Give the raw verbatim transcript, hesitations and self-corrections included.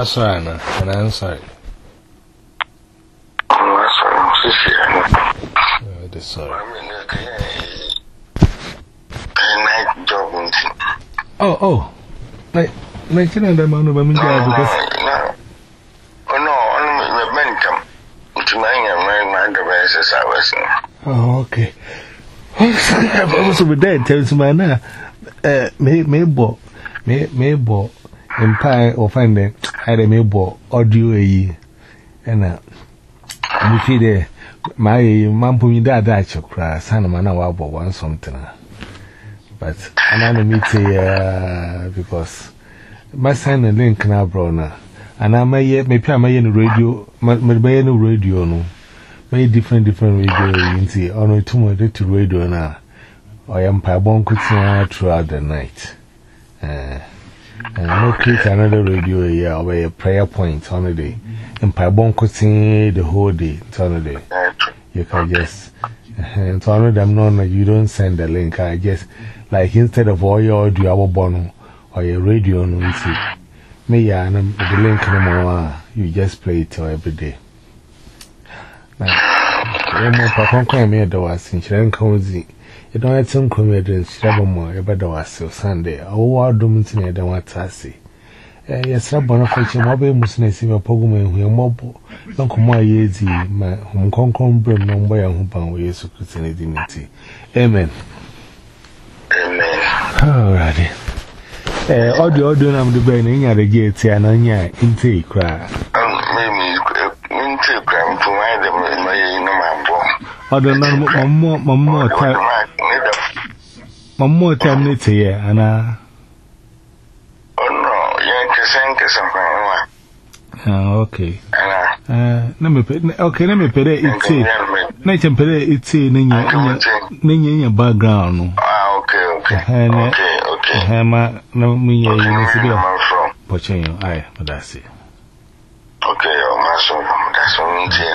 That's right, no. And I'm sorry. I'm sorry, I'm sorry. Sorry. Night job. Oh, oh. Like, like, you know, the man of a million because. Oh, no, only momentum. To my devices, I was. Oh, okay. I was over there, tells my now. Uh, may, may, bo, may, may, bo. Empire or find them, I had a mable audio a year. And uh, you see there, my mum put me that Dutch cry, son of man, I want something. But I'm going to meet here because my son and link now, brother. And I may yet may pay my radio, my radio, no. Very different, different radio, you see, only two more to radio now. I am Pabon cooking throughout the night. Uh, And I'm going to create another radio here over a prayer point on the day. And Pabon cutting the whole day on the day. You can just, and so I them know that you don't send the link. I just, like instead of all your audio, our bono or your radio, no, you see. Me, yeah, and the link no more, you just play it every day. Now, I'm more Papa crying me at the was in Shan Cozy. You don't have some comedians, travel more, about the was so Sunday. Oh, our dominant, I don't want to see. Yes, I'm one of which I'm mobile Muslims in a pogum who are mobile. Don't come my easy, my home concom brim, no way on whom we use Christian dignity. Amen. Amen. Alrighty. Eh, all the audio I'm the burning at the gate and on your intake cry. Intake cry to my other no more, more time. One more time, it's here, and I. Oh, no, you're something. Ah, okay. Uh, let me put, okay, let me put it. It's it. Let me put it. It's in your background. Ah, okay, okay. Okay, okay. Hammer, no, me, you see, I'm from Pochin, I, but that's it. Okay, oh, my son, that's what I'm saying.